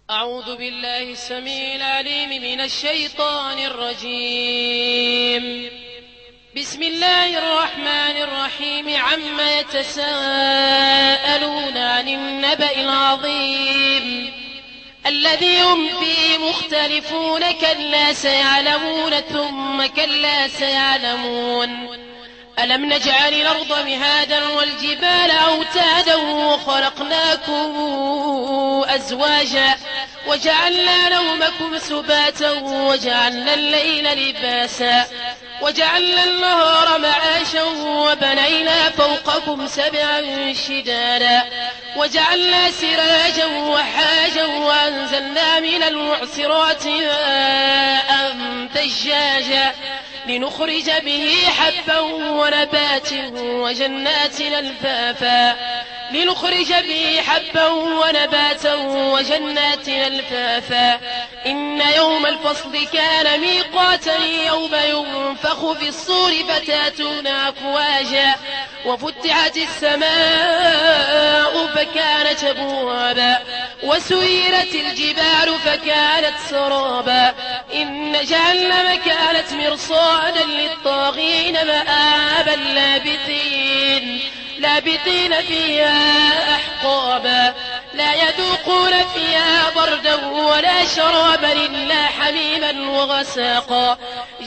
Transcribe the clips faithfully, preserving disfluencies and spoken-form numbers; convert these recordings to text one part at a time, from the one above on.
أعوذ بالله السميع العليم من الشيطان الرجيم. بسم الله الرحمن الرحيم. عما يتساءلون عن النبأ العظيم الذي هم فيه مختلفون. كلا سيعلمون ثم كلا سيعلمون. ألم نجعل الأرض مهادا والجبال أوتادا وخلقناكم أزواجا وجعلنا نومكم سباتا وجعلنا الليل لباسا وجعلنا النهار معاشا وبنينا فوقكم سبعا شدادا وجعلنا سراجا وحاجا وأنزلنا من المعصرات ماء ثجاجا لنخرج به حبا ونبات وجنات ألفافا لنخرج به حبا ونباتا وجنات ألفافا. إن يوم الفصل كان ميقاتا يوم ينفخ في الصور فتاتون أفواجا وفتحت السماء فكانت أبوابا وسيرت الجبال فكانت سرابا. إن جهنم كانت مرصادا للطاغين مآبا لابثين لابثين فيها أحقابا لا يذوقون فيها بردا ولا شرابا إلا حميما وغساقا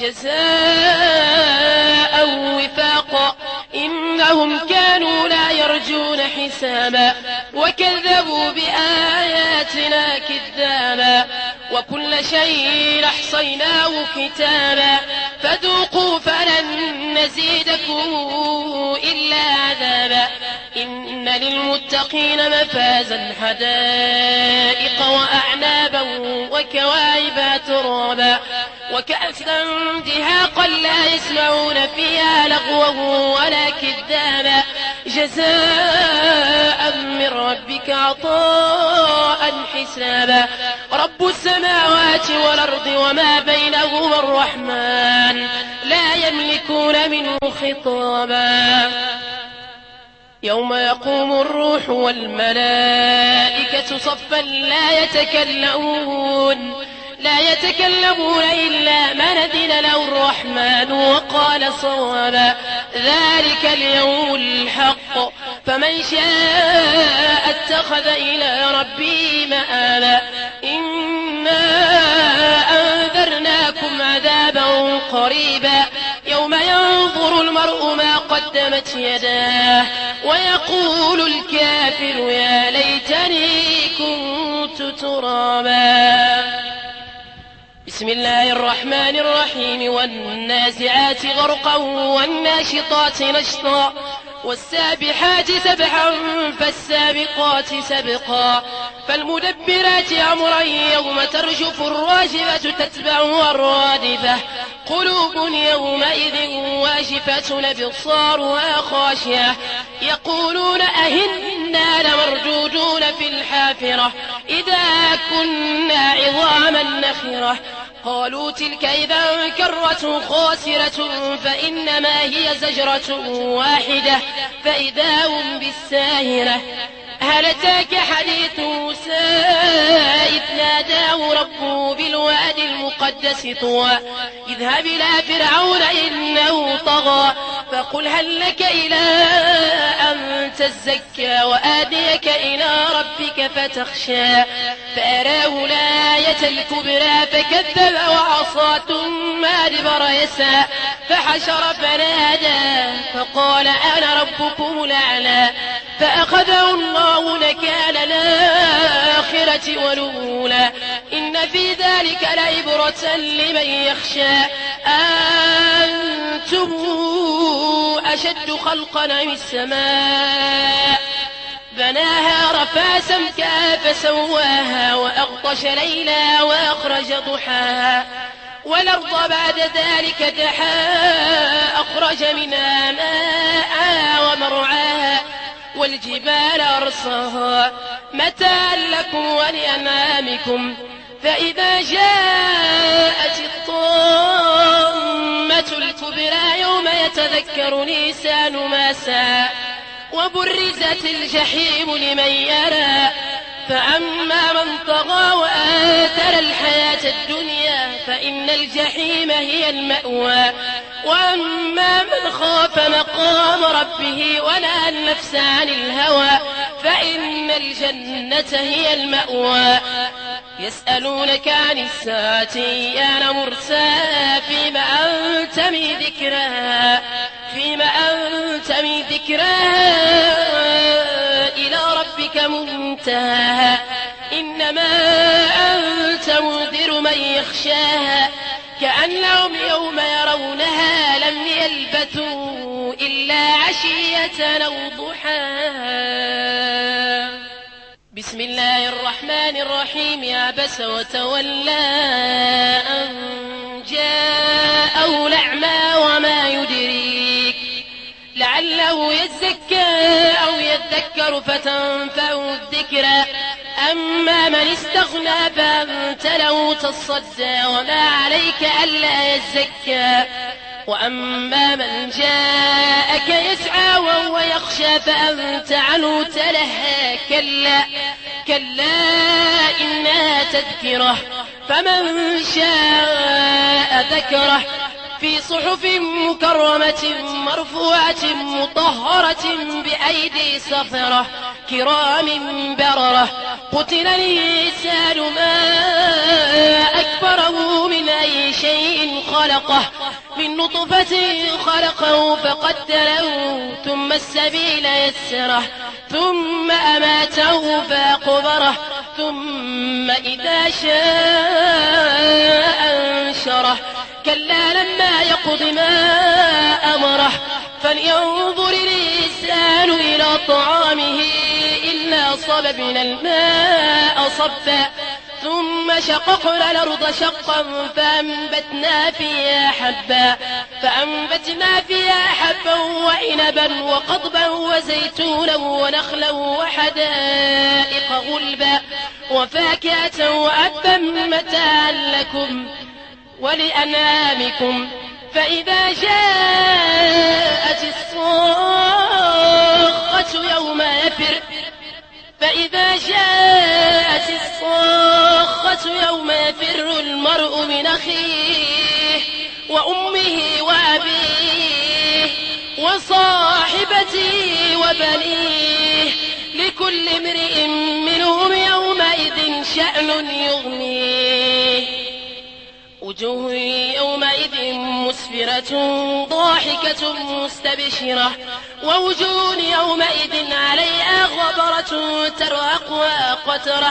جزاء وفاقا. إنهم كانوا لا يرجون حسابا وكذبوا بآياتنا كذابا وكل شيء أحصيناه كتابا فذوقوا فلن نزيدكم إلا عذابا. إن للمتقين مفازا حدائق وأعنابا وكواعب ترابا وكأسا دهاقا لا يسمعون فيها لغوا ولا كذابا جزاء من ربك عطاء حسابا. رب السماوات والأرض وما بينهما الرحمن لا يملكون منه خطابا. يوم يقوم الروح والملائكة صفا لا يتكلمون لا يتكلمون إلا من أذن له الرحمن وقال صوابا. ذلك اليوم الحق فمن شاء اتخذ إلى ربه مآبا. إنا أنذرناكم عذابا قريبا يوم ينظر المرء ما قدمت يداه ويقول الكافر يا ليتني كنت ترابا. بسم الله الرحمن الرحيم. والنازعات غرقا والناشطات نشطا والسابحات سبحا فالسابقات سبقا فالمدبرات أمرا يوم ترجف الراجفة تتبعها الرادفة قلوب يومئذ واجفة أبصارها خاشعة يقولون أهنا لمردودون في الحافرة إذا كنا عظاما نخرة قالوا تلك إذا كرة خاسرة فإنما هي زجرة واحدة فإذا هم بالساهرة. هل أتاك حديث موسى إذ ناداه ربه بالوادي المقدس طوى اذهب إلى فرعون إنه طغى فقل هل لك إلى أن تزكى وآتيك إلى ربك فتخشى فأراه الآية الكبرى فكذب وعصى ثم أدبر يسعى فحشر فنادى فقال أنا ربكم الأعلى فأخذه الله نكال الآخرة والأولى إن في ذلك لعبرة لمن يخشى. أنتم أشد خلقا من السماء بناها رفع سمكها فسواها وأغطش ليلها وأخرج ضحاها والأرض بعد ذلك دحاها أخرج منها ماءها ومرعاها والجبال أرساها متاعا لكم ولأنعامكم فإذا جاءت الطامة الكبرى يوم يتذكر الإنسان ما سعى وبرزت الجحيم لمن يرى فأما من طغى آثر الحياة الدنيا فإن الجحيم هي المأوى وأما من خاف مقام ربه ونهى النفس عن الهوى فإن الجنة هي المأوى يسألونك عن الساعة أيان مرساها فيما أنت من ذكرها فيما أنت من ذكرها إلى ربك منتهاها إنما أنت منذر من يخشاها كأنهم يوم يرونها لم يلبثوا إلا عشية أو ضحاها. بسم الله الرحمن الرحيم. عبس وتولى أن جاءه الأعمى وما يدريك لعله يزكى أو يذكر فتنفعه الذكرى أما من استغنى فأنت له تصدى وما عليك ألا يزكى وأما من جاءك يسعى وهو يخشى فأنت عنه تلهى كلا كلا إنها تذكرة فمن شاء ذكره في صحف مكرمة مرفوعة مطهرة بأيدي سفرة كرام بررة قتل الإنسان ما أكبره من أي شيء خلقه من نطفة خلقه فقدره ثم السبيل يسره ثم أماته فأقبره ثم إذا شاء أنشره كلا لما يقض ما أمره فلينظر الإنسان إلى طعامه إنا صببنا الماء صبا ثم شققنا الأرض شقا فأنبتنا فيها حبا فأنبتنا فيها حبا وعنبا وقضبا وزيتونا ونخلا وحدائق غلبا وفاكهة وأبا متاعا لكم ولأنعامكم فإذا جاءت الصاخة يوم يفر فإذا جاءت الصاخة يوم يفر المرء من أخيه وأمه وأبيه وصاحبته وبنيه لكل امرئ منهم يومئذ شأن يغنيه وجوه يومئذ مسفرة ضاحكة مستبشرة ووجوه يومئذ عليها غبرة ترهقها قترة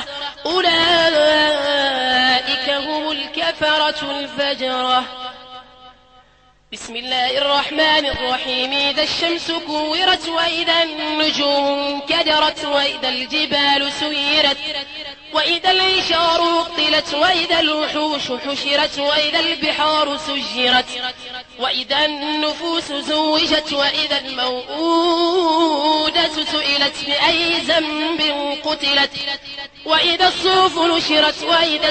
أولئك هم الكفرة الفجرة. بسم الله الرحمن الرحيم. إذا الشمس كورت وإذا النجوم كدرت وإذا الجبال سيرت وإذا العشار عطلت وإذا الوحوش حشرت وإذا البحار سجرت وإذا النفوس زوجت وإذا الموءودة سئلت بأي ذنب قتلت وإذا الصحف نشرت وإذا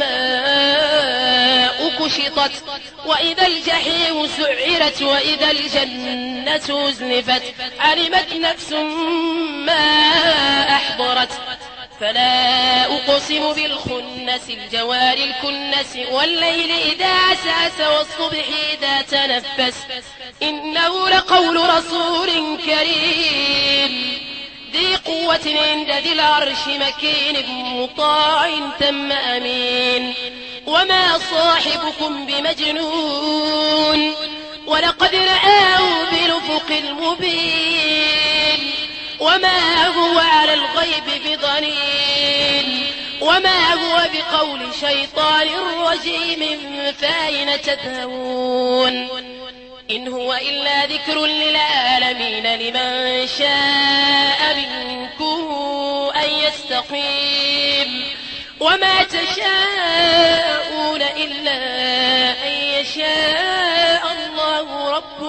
السماء كشطت وإذا الجحيم سعرت وإذا الجنة أزلفت علمت نفس ما أحضرت فلا أقسم بالخنس الجوار الكنس والليل إذا عسعس والصبح إذا تنفس إنه لقول رسول كريم ذي قوة عند ذي العرش مكين مطاع ثم أمين وما صاحبكم بمجنون ولقد رآه بالأفق المبين وما هو على الغيب بضنين وما هو بقول شيطان رجيم فأين تذهبون إن هو إلا ذكر للعالمين لمن شاء منكم أن يستقيم وما تشاءون إلا أن يشاء الله رب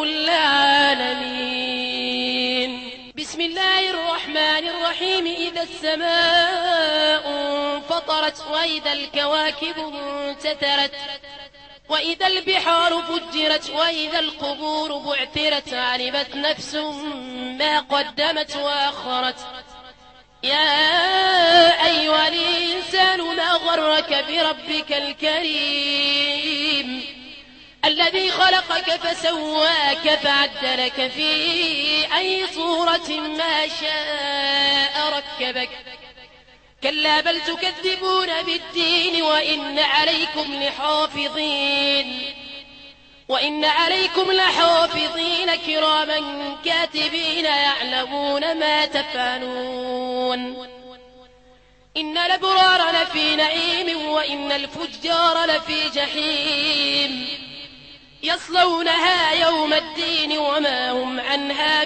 العالمين. بسم الله الرحمن الرحيم. إذا السماء انفطرت وإذا الكواكب انتثرت وإذا البحار فجرت وإذا القبور بعثرت علمت نفس ما قدمت وأخرت يا أيها الإنسان ما غرك بربك الكريم الذي خلقك فسواك فعدلك في أي صورة ما شاء ركبك كلا بل تكذبون بالدين وإن عليكم لحافظين وإن عليكم لحافظين كراما كاتبين يعلمون ما تفعلون إن الأبرار لفي نعيم وإن الفجار لفي جحيم يصلونها يوم الدين وما هم عنها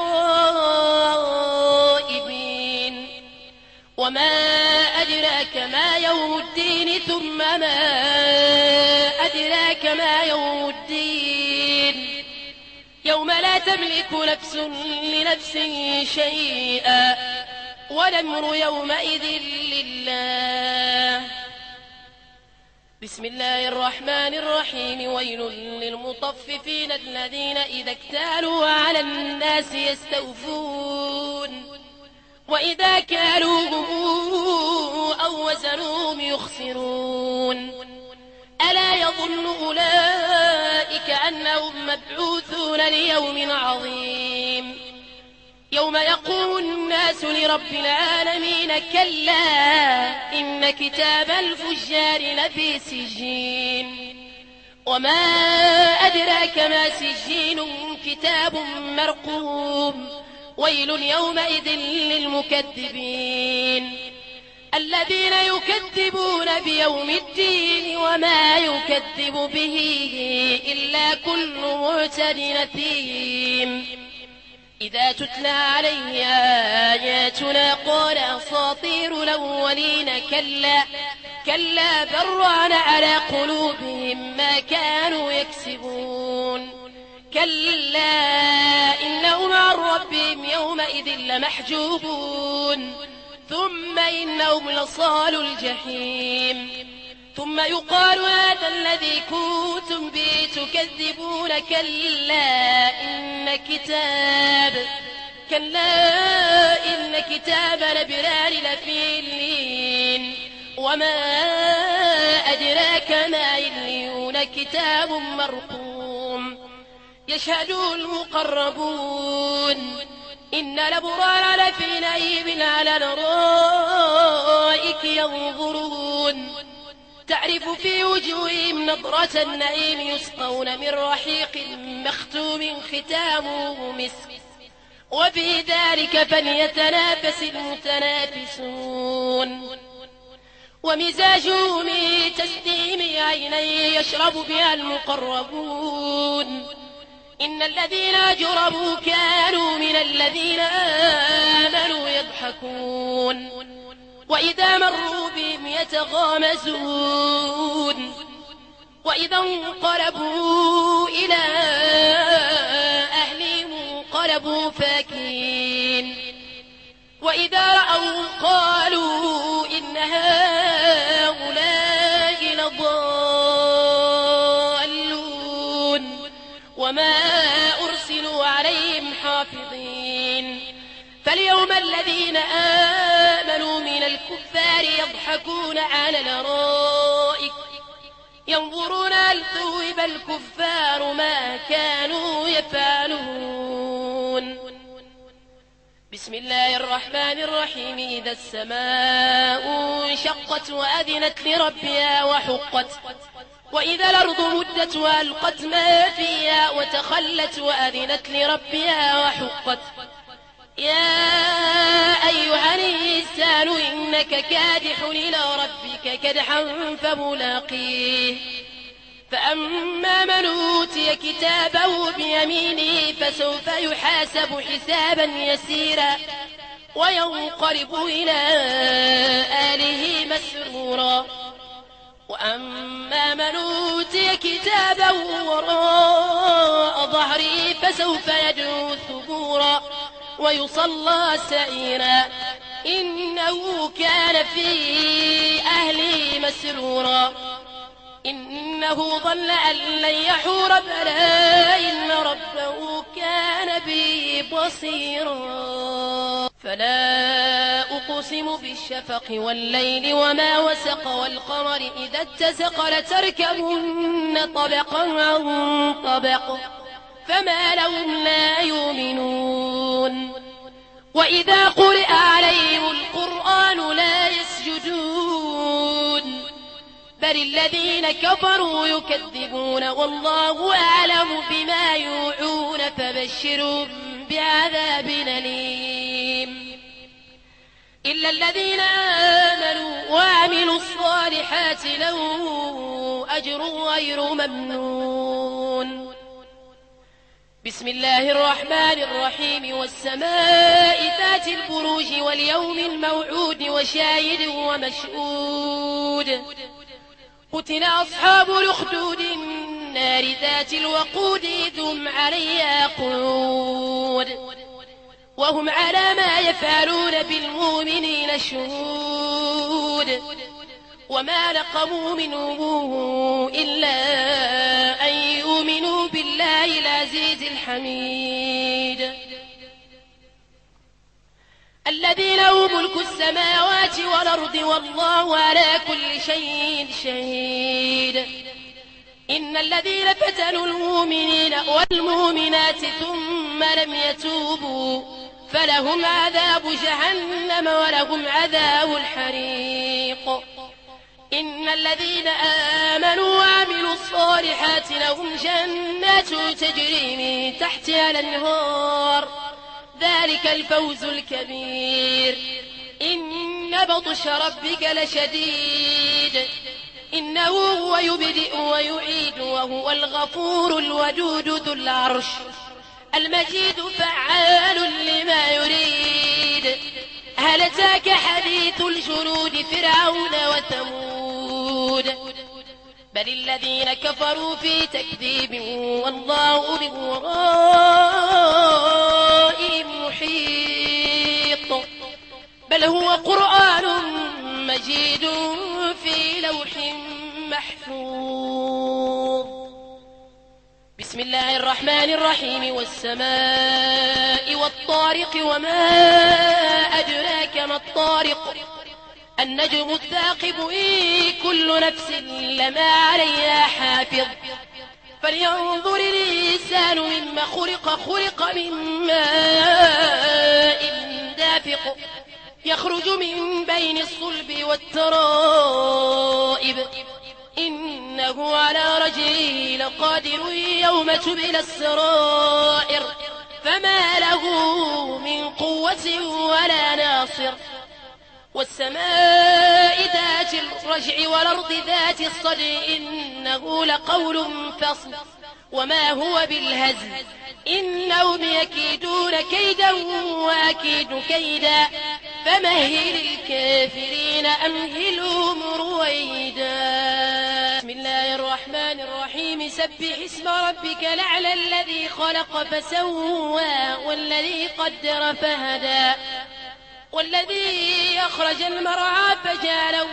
بغائبين وما أدراك ما يوم الدين ثم ما أدراك ما يوم الدين يوم لا تملك نفس لنفس شيئا والأمر يومئذ لله. بسم الله الرحمن الرحيم ويل للمطففين الذين إذا اكتالوا على الناس يستوفون وإذا كالوهم أو وزنوهم يخسرون ألا يظن أولئك أنهم مبعوثون ليوم عظيم يوم يقوم الناس لرب العالمين كلا إن كتاب الفجار لفي سجين وما أدراك ما سجين كتاب مرقوم ويل يومئذ للمكذبين الذين يكذبون بيوم الدين وما يكذب به إلا كل معتد أثيم إذا تتلى عليه آياتنا قال أساطير الأولين كلا كلا بران على قلوبهم ما كانوا يكسبون كلا إنهم عن ربهم يومئذ لمحجوبون ثم إنهم لصالوا الجحيم ثم يقال هذا الذي كنتم به تكذبون كلا إن كتاب كلا إن كتاب الأبرار لفي اللين وما أدراك ما عليون كتاب مرقوم يشهده المقربون إن الأبرار لفي نعيم على الأرائك ينظرون تعرف في وجوههم نضرة النعيم يسقون من رحيق مختوم ختامه مسك وفي ذلك فليتنافس المتنافسون ومزاجه من تسنيم عيني يشرب بها المقربون إن الذين أجرموا كانوا من الذين آمنوا يضحكون وإذا مروا بهم يتغامزون وإذا انقلبوا إلى أهلهم انقلبوا فاكهين وإذا رأوا قالوا إن هؤلاء لضالون وما أرسلوا عليهم حافظين فاليوم الذين آمنوا من الكفار يضحكون على الأرائك ينظرون هل ثوب الكفار ما كانوا يفعلون. بسم الله الرحمن الرحيم إذا السماء انشقت وأذنت لربها وحقت وإذا الأرض مدت وألقت ما فيها وتخلت وأذنت لربها وحقت يا أيها الإنسان إنك كادح إلى ربك كدحا فملاقيه فأما من أوتي كتابه بيمينه فسوف يحاسب حسابا يسيرا وينقلب إلى آله مسرورا وأما من أوتي كتابه وراء ظهره فسوف يدعو ثبورا ويصلى سعيرا إنه كان في أهله مسرورا إنه ظن أن لن يحور بلى إن ربه كان به بصيرا. فلا أقسم بالشفق والليل وما وسق والقمر إذا اتسق لتركبن طبقا عن طبق فما لهم لا يؤمنون وإذا قرئ عليهم القرآن لا يسجدون بل الذين كفروا يكذبون والله أعلم بما يوعون فبشرهم بعذاب أليم إلا الذين آمنوا وعملوا الصالحات لهم أجر غير ممنون بسم الله الرحمن الرحيم والسماء ذات البروج واليوم الموعود وشاهد ومشهود قتل أصحاب الأخدود النار ذات الوقود إذ هم عليها قعود وهم على ما يفعلون بالمؤمنين شهود وما نقموا منهم إلا أن يؤمنوا بالله العزيز الحميد الذي له ملك السماوات والأرض والله على كل شيء شهيد إن الذين فتنوا المؤمنين والمؤمنات ثم لم يتوبوا فلهم عذاب جهنم ولهم عذاب الحريق إن الذين آمنوا وعملوا الصالحات لهم جنات تجري من تحتها الأنهار ذلك الفوز الكبير إن بطش ربك لشديد إنه هو يبدئ ويعيد وهو الغفور الودود ذو العرش المجيد فعال لما يريد هل أتاك حديث الجنود فرعون وثمود بل الذين كفروا في تكذيب والله من ورائهم محيط بل هو قرآن مجيد في لوح محفوظ بسم الله الرحمن الرحيم والسماء والطارق وما أدراك ما الطارق النجم الثاقب إن كل نفس لما عليها حافظ فلينظر الإنسان مما خلق خلق من ماء دافق يخرج من بين الصلب والترائب إنه على رجعه لقادر يوم تبلى السرائر فما له من قوة ولا ناصر والسماء ذات الرجع والأرض ذات الصدع إنه لقول فصل وما هو بالهزل إنهم يكيدون كيدا وأكيد كيدا فمهل الكافرين أمهلهم رويدا بسم الله الرحمن الرحيم سبح اسم ربك الأعلى الذي خلق فسوى والذي قدر فهدى والذي أخرج المرعى فجعله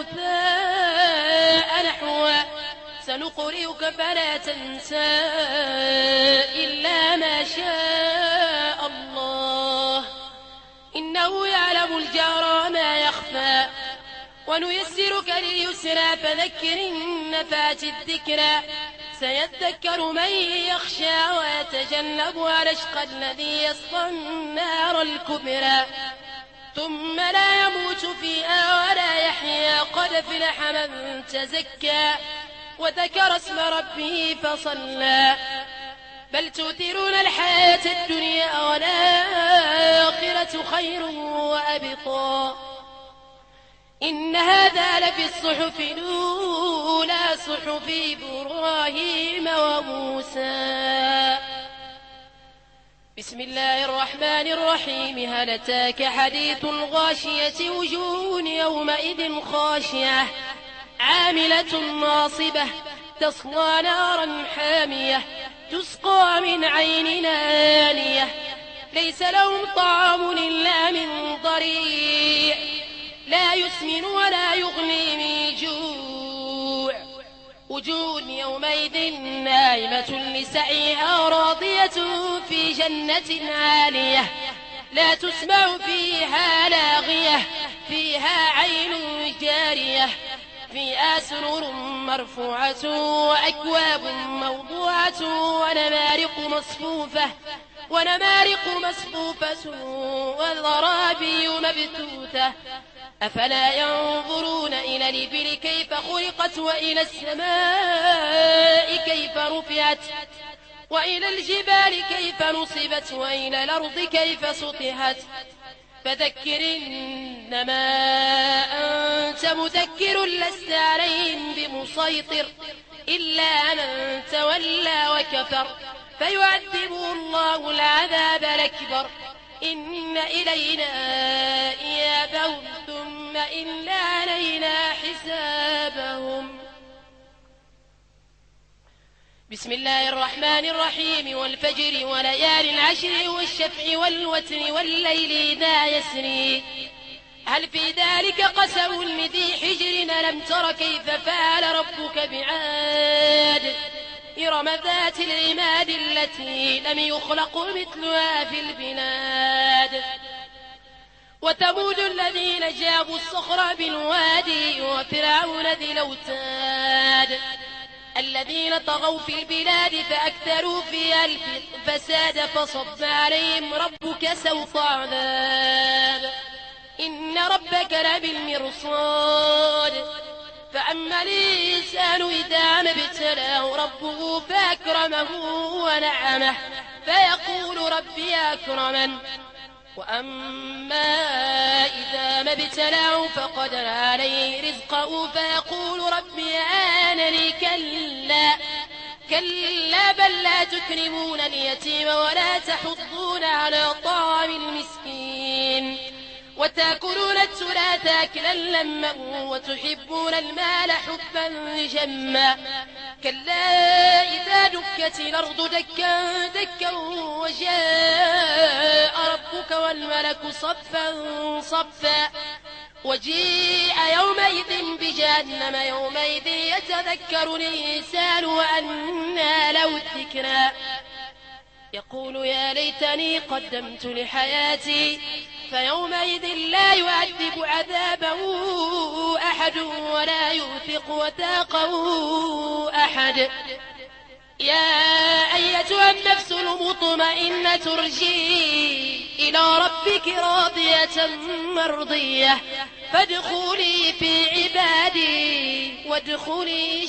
غثاء نحوا سنقرئك فلا تنسى إلا ما شاء الله إنه يعلم الجهر ما يخفى ونيسرك لليسرى فذكر إن نفعت الذكرى سيذكر من يخشى ويتجنبها الأشقى الذي يصلى النار الكبرى ثم لا يموت فيها ولا يحيا قد أفلح من تزكى وذكر اسم ربه فصلى بل تؤثرون الحياة الدنيا والآخرة خير وأبقى إن هذا لفي الصحف الأولى صحف إبراهيم وموسى بسم الله الرحمن الرحيم هل أتاك حديث الغاشية وجوه يومئذ خاشعة عاملة ناصبة تصلى نارا حامية تسقى من عين آنية ليس لهم طعام إلا من ضريع لا يسمن ولا يغني من جوع وجوه يومئذ ناعمة لسعيها راضية في جنة عالية لا تسمع فيها لاغية فيها عين جارية فيها سرر مرفوعة وأكواب موضوعة ونمارق مصفوفة ونمارق مصفوفة والضرابي مبثوثة أفلا ينظرون إلى الإبل كيف خلقت وإلى السماء كيف رفعت وإلى الجبال كيف نصبت وإلى الأرض كيف سطحت فذكر إنما أنت مذكر لست عليهم بمسيطر إلا من تولى وكفر فيعذبه الله العذاب الأكبر إن إلينا إيابهم ثم إن علينا حسابهم. بسم الله الرحمن الرحيم والفجر وليال العشر والشفع والوتر والليل إذا يسري هل في ذلك قسم لذي حجر ألم تر كيف فعل ربك بعاد إرم ذات العماد التي لم يخلق مثلها في البلاد وثمود الذين جابوا الصخر بالوادي وفرعون ذي الأوتاد الذين طغوا في البلاد فأكثروا فيها الفساد فصب عليهم ربك سوط عذاب إن ربك لبالمرصاد فأما الإنسان إذا ما ابتلاه ربه فأكرمه ونعمه فيقول ربي أكرمن وأما إذا ما ابتلاه فقدر عليه رزقه فيقول ربي أهانني كلا كلا بل لا تكرمون اليتيم ولا تحضون على طعام المسكين وتأكلون التراث أكلا لما وتحبون المال حبا جما كلا إذا دكت الأرض دكا دكا وجاء ربك والملك صفا صفا وجيء يومئذ بجهنم يومئذ يتذكر الإنسان وأنى له الذكرى يقول يا ليتني قدمت لحياتي فيومئذ لا يعذب عذابه أحد ولا يوثق وثاقه أحد يا أيتها النفس المطمئنة ارجعي إلى ربك راضية مرضية فادخلي في عبادي وادخلي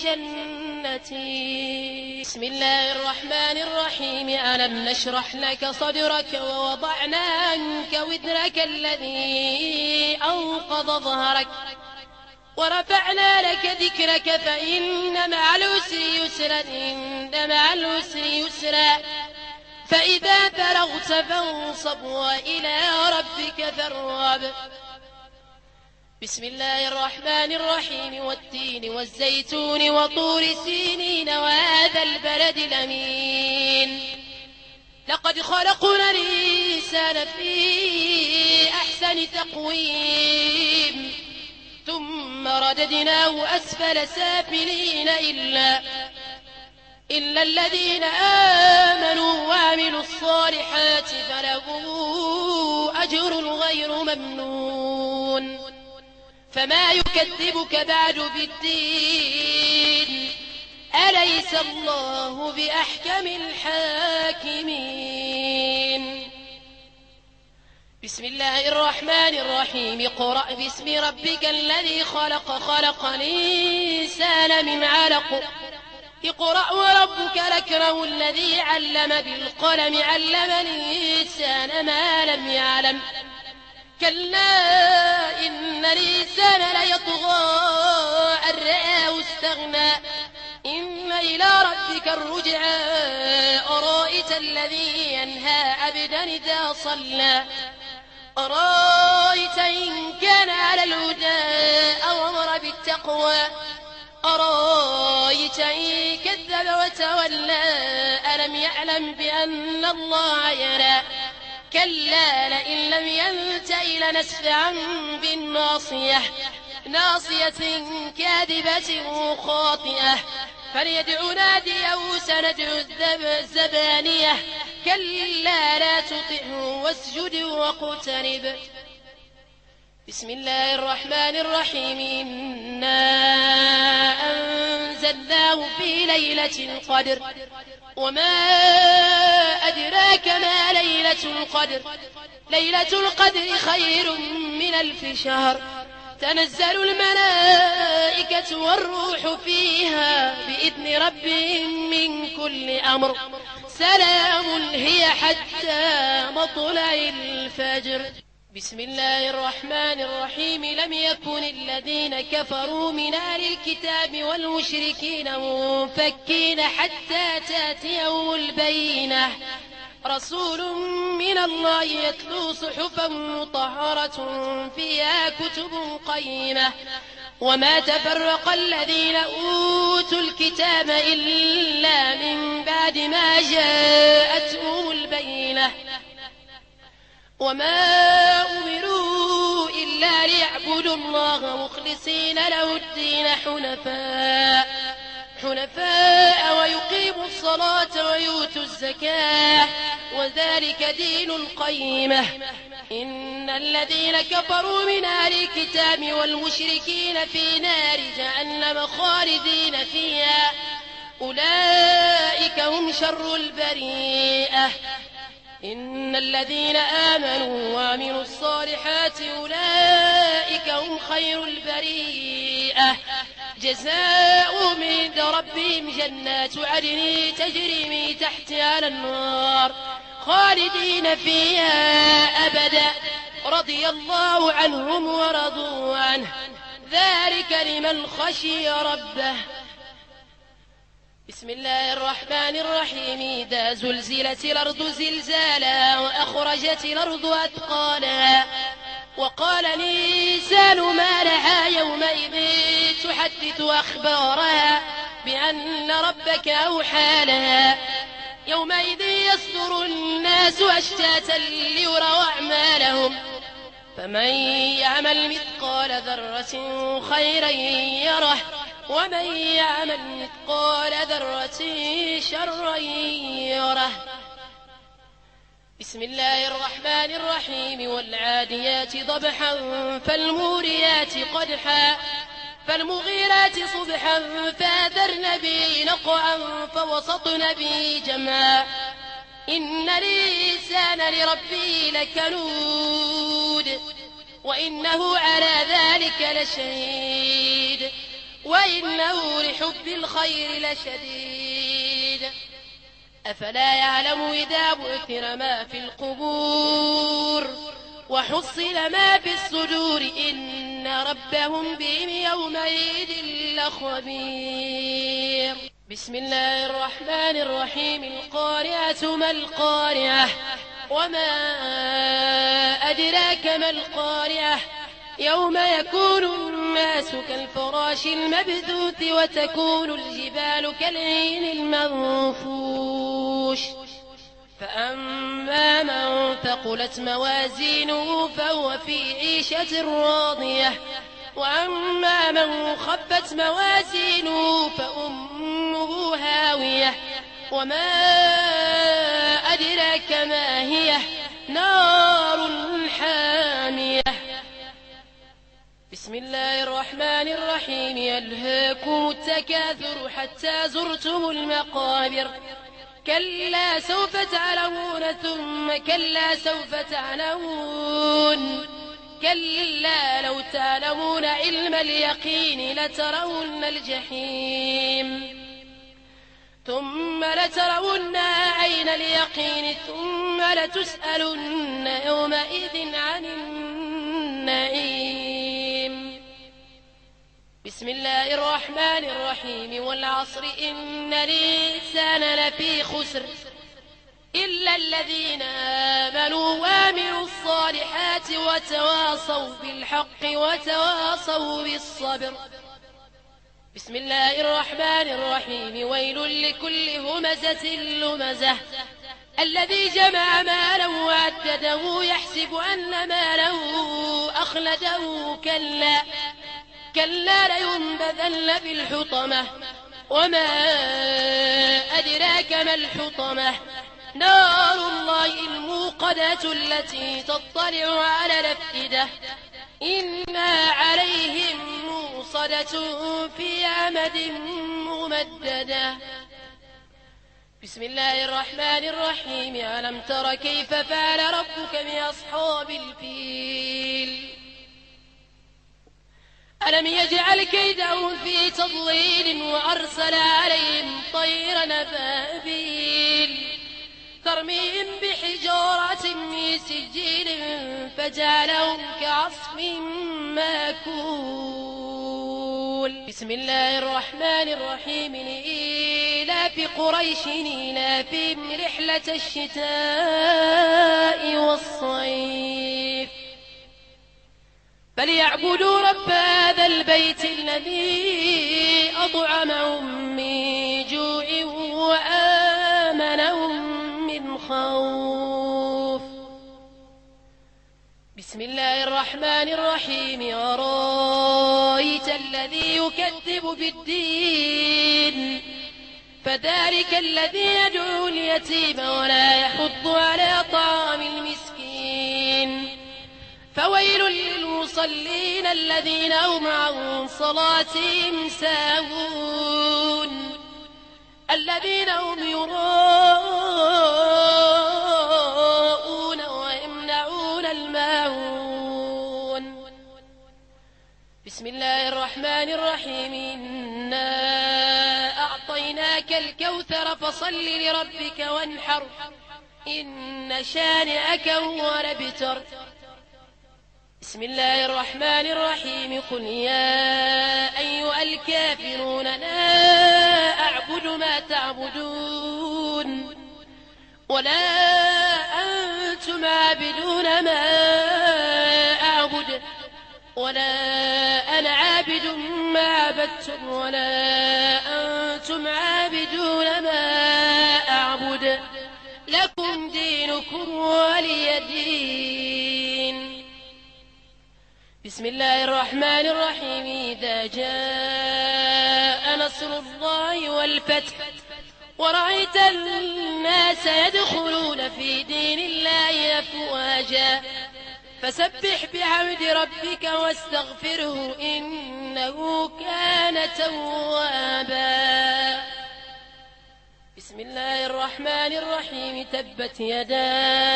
جنتي. بسم الله الرحمن الرحيم ألم نشرح لك صدرك ووضعنا عنك وزرك الذي أنقض ظهرك ورفعنا لك ذكرك فإن مع العسر يسرا إن مع العسر يسرا فإذا فرغت فانصب وإلى ربك فارغب. بسم الله الرحمن الرحيم والتين والزيتون وطور سينين وهذا البلد الأمين لقد خلقنا الإنسان في أحسن تقويم ثم رددناه أسفل سافلين إلا إلا الذين آمنوا وعملوا الصالحات فلهم أجر غير ممنون فما يكذبك بعد بالدين أليس الله بأحكم الحاكمين. بسم الله الرحمن الرحيم اقرأ باسم ربك الذي خلق خلق الإنسان من علق اقرأ وربك الأكرم الذي علم بالقلم علم الإنسان ما لم يعلم كلا إن الإنسان ليطغى أن رآه استغنى إن إلى ربك الرجعى أرأيت الذي ينهى عبدا إذا صلى أرأيت إن كان على الهدى أو أمر بالتقوى أرأيت إن كذب وتولى ألم يعلم بأن الله يرى كلا لئن لم ينته لنسفعا بالناصية ناصية كاذبة خاطئة فليدع ناديه سندع الزبانية كلا لا تطعه واسجد واقترب. بسم الله الرحمن الرحيم إنا أنزلناه في ليلة القدر وما أدراك ما ليلة القدر ليلة القدر خير من ألف شهر تنزل الملائكة والروح فيها بإذن ربهم من كل أمر سلام هي حتى مطلع الفجر. بسم الله الرحمن الرحيم لم يكن الذين كفروا من أهل الكتاب والمشركين منفكين حتى تأتيهم البينة رسول من الله يتلو صحفا مطهرة فيها كتب قيمة وما تفرق الذين أوتوا الكتاب إلا من بعد ما جاءتهم البينة وما أمروا إلا ليعبدوا الله مخلصين له الدين حنفاء حنفاء ويقيموا الصلاة ويؤتوا الزكاة وذلك دين القيمة. إن الذين كفروا من أهل الكتاب والمشركين في نار جهنم خالدين فيها أولئك هم شر البريئة. إن الذين آمنوا وعملوا الصالحات أولئك هم خير البريئة جزاؤهم عند ربهم جنات عدن تجري من تحتها الأنهار خالدين فيها أبدا رضي الله عنهم ورضوا عنه ذلك لمن خشي ربه. بسم الله الرحمن الرحيم إذا زلزلت الأرض زلزالها وأخرجت الأرض أثقالها وقال الإنسان ما لها يومئذ تحدث أخبارها بأن ربك أوحى لها يومئذ يصدر الناس أشتاتا ليروا أعمالهم فمن يعمل مثقال ذرة خيرا يره ومن يعمل مثقال ذرة شرا يره. بسم الله الرحمن الرحيم والعاديات ضبحا فالموريات قدحا فالمغيرات صبحا فأثرن به نقعا فوسطن به جمعا إن الإنسان لربه لكنود وإنه على ذلك لشهيد وإنه لحب الخير لشديد. أفلا يعلم إذا بعثر ما في القبور وحصل ما في الصدور إن ربهم بهم يومئذ لخبير. بسم الله الرحمن الرحيم القارعة ما القارعة وما أدراك ما القارعة يوم يكون الناس كالفراش المبثوث وتكون الجبال كالعين المنفوش فأما من ثقلت موازينه فهو في عيشة راضية وأما من خفت موازينه فأمه هاوية وما أدراك ما هي نار حامية. بسم الله الرحمن الرحيم يلهاكم التكاثر حتى زرتم المقابر كلا سوف تعلمون ثم كلا سوف تعلمون كلا لو تعلمون علم اليقين لترون الجحيم ثم لترون عين اليقين ثم لتسألن يومئذ عن النعيم. بسم الله الرحمن الرحيم والعصر إن الإنسان لفي خسر إلا الذين آمنوا وعملوا الصالحات وتواصوا بالحق وتواصوا بالصبر. بسم الله الرحمن الرحيم ويل لكل همزة لمزة الذي جمع مالا وعدده يحسب أن ماله أخلده كلا كلا لينبذن في الحطمة وما أدراك ما الحطمة نار الله الموقدة التي تطلع على الأفئدة إنها عليهم موصدة في أمد ممددة. بسم الله الرحمن الرحيم. ألم تر كيف فعل ربك بأصحاب الفيل ألم يجعل كيدهم في تضليل وأرسل عليهم طيرا أبابيل ترميهم بحجارة من سجيل فجعلهم كعصف مأكول. بسم الله الرحمن الرحيم. لإيلاف قريش إيلافهم رحلة الشتاء والصيف فليعبدوا رب هذا البيت الذي أطعمهم من جوع وآمنهم من خوف. بسم الله الرحمن الرحيم. أرأيت الذي يكذب بالدين فذلك الذي يدعو اليتيم ولا يحض على طعام المسكين فويل للمصلين الذين هم عن صلاتهم ساهون الذين هم يراءون ويمنعون الماعون. بسم الله الرحمن الرحيم. إنا أعطيناك الكوثر فصل لربك وانحر إن شانئك هو الأبتر. بسم الله الرحمن الرحيم. قل يا أيها الكافرون لا أعبد ما تعبدون ولا أنتم عابدون ما أعبد ولا أنا عابد ما عبدتم ولا أنتم عابدون ما أعبد لكم دينكم ولي دين. بسم الله الرحمن الرحيم. إذا جاء نصر الله والفتح ورأيت الناس يدخلون في دين الله أفواجا فسبح بحمد ربك واستغفره إنه كان توابا. بسم الله الرحمن الرحيم. تبت يدا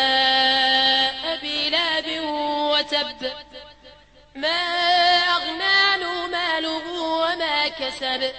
أبي لهب وتب ما أغنى عنه ماله وما كسب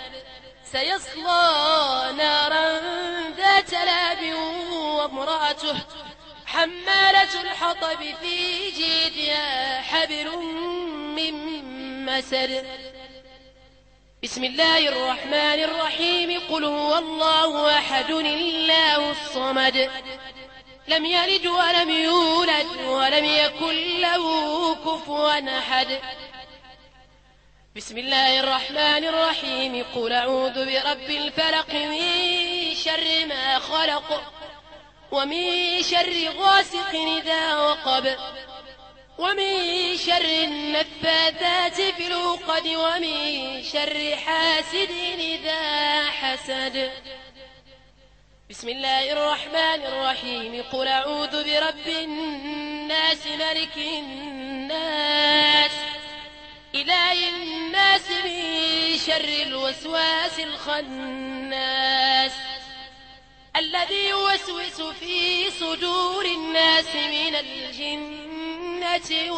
سيصلى نارا ذات لهب وامرأته حمالة الحطب في جيدها حبل من مسد. بسم الله الرحمن الرحيم. قل هو الله أحد الله الصمد لم يلد ولم يولد ولم يكن له كفوا أحد. بسم الله الرحمن الرحيم. قل أعوذ برب الفلق من شر ما خلق ومن شر غاسق إذا وقب ومن شر النفاثات في العقد ومن شر حاسد إذا حسد. بسم الله الرحمن الرحيم. قل أعوذ برب الناس ملك الناس إله الناس من شر الوسواس الخناس الذي يوسوس في صدور الناس من الجنة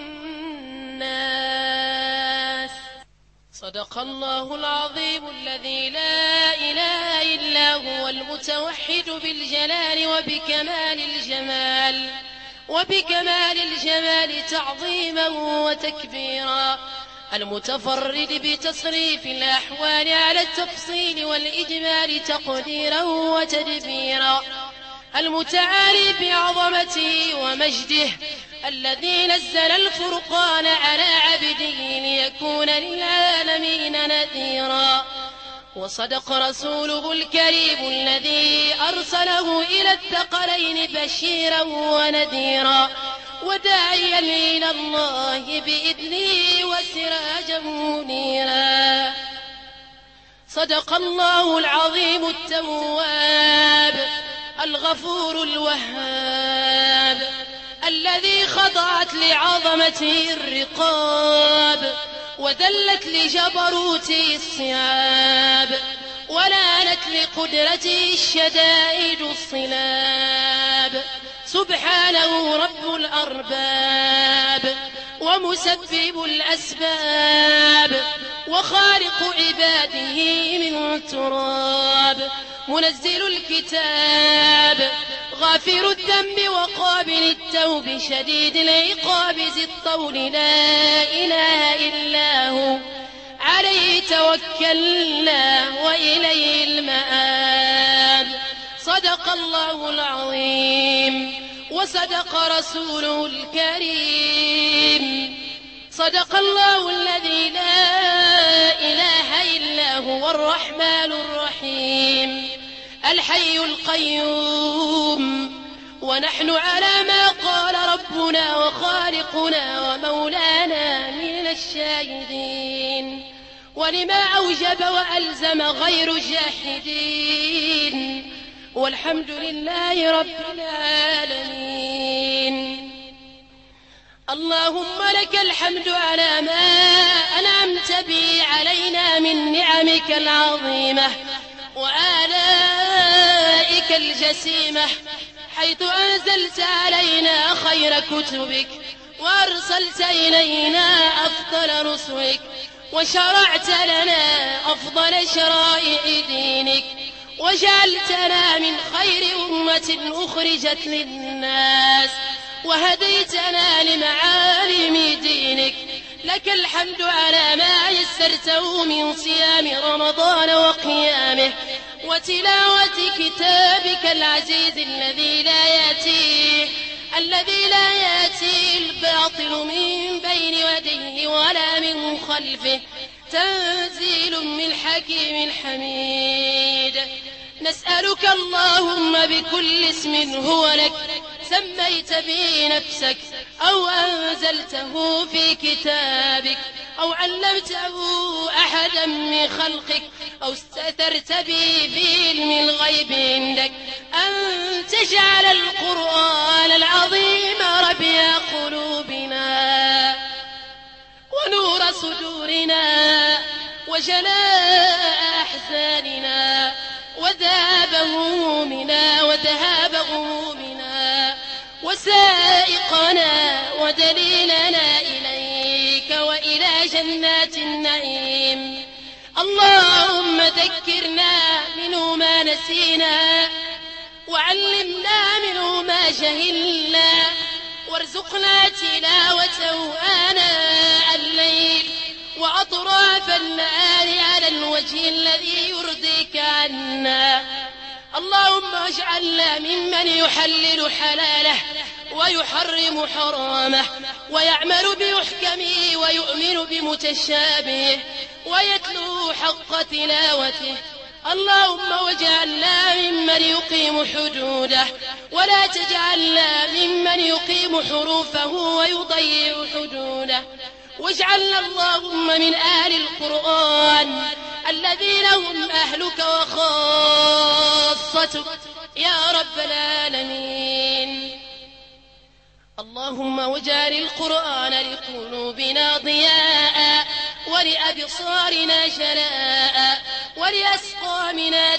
والناس. صدق الله العظيم الذي لا إله إلا هو المتوحد بالجلال وبكمال الجمال وبكمال الجمال تعظيما وتكبيرا المتفرد بتصريف الأحوال على التفصيل والإجمال تقديرا وتدبيرا المتعالي بعظمته ومجده الذي نزل الفرقان على عبده ليكون للعالمين نذيرا. وصدق رسوله الكريم الذي أرسله إلى الثقلين بشيرا ونذيرا وداعيا إلى الله بإذنه وسراجا منيرا. صدق الله العظيم التواب الغفور الوهاب الذي خضعت لعظمته الرقاب وذلت لجبروته الصعاب ولانت لقدرته الشدائد الصلاب. سبحانه رب الأرباب ومسبب الأسباب وخالق عباده من تراب منزل الكتاب غافر الذنب وقابل التوب شديد العقاب ذي الطول لا إله إلا هو عليه توكلنا وإليه المآب. صدق الله العظيم وصدق رسوله الكريم. صدق الله الذي لا إله إلا هو الرحمن الرحيم الحي القيوم ونحن على ما قال ربنا وخالقنا ومولانا من الشاهدين ولما أوجب وألزم غير جاحدين والحمد لله رب العالمين. اللهم لك الحمد على ما أنعمت به علينا من نعمك العظيمة وآلائك الجسيمة حيث أنزلت علينا خير كتبك وأرسلت إلينا أفضل رسلك وشرعت لنا أفضل شرائع دينك وجعلتنا من خير أمة أخرجت للناس وهديتنا لمعالم دينك. لك الحمد على ما يسرته من صيام رمضان وقيامه وتلاوة كتابك العزيز الذي لا يأتيه الذي لا يأتي الباطل من بين يديه ولا من خلفه تنزيل من حكيم حميد. نسألك اللهم بكل اسم هو لك سميت به نفسك أو أنزلته في كتابك أو علمته أحدا من خلقك أو استأثرت به في علم الغيب عندك أن تجعل القرآن العظيم ربيع قلوبنا ونور صدورنا وجلاء أحزاننا وذهاب همومنا وذهاب غمومنا وسائقنا ودليلنا إليك وإلى جنات النعيم. اللهم ذكرنا منه ما نسينا وعلمنا منه ما جهلنا وارزقنا تلاوته آناء الليل وأطراف النهار على الوجه الذي يرضيك عنا. اللهم اجعلنا ممن يحلل حلاله ويحرم حرامه ويعمل بمحكمه ويؤمن بمتشابهه ويتلو حق تلاوته. اللهم واجعلنا ممن يقيم حدوده ولا تجعلنا ممن يقيم حروفه ويضيع حدوده. واجعلنا اللهم من أهل القرآن الذين هم أهلك وخاصتك يا رب العالمين. اللهم واجعل القرآن لقلوبنا ضياء ولأبصارنا جلاء ولأسقامنا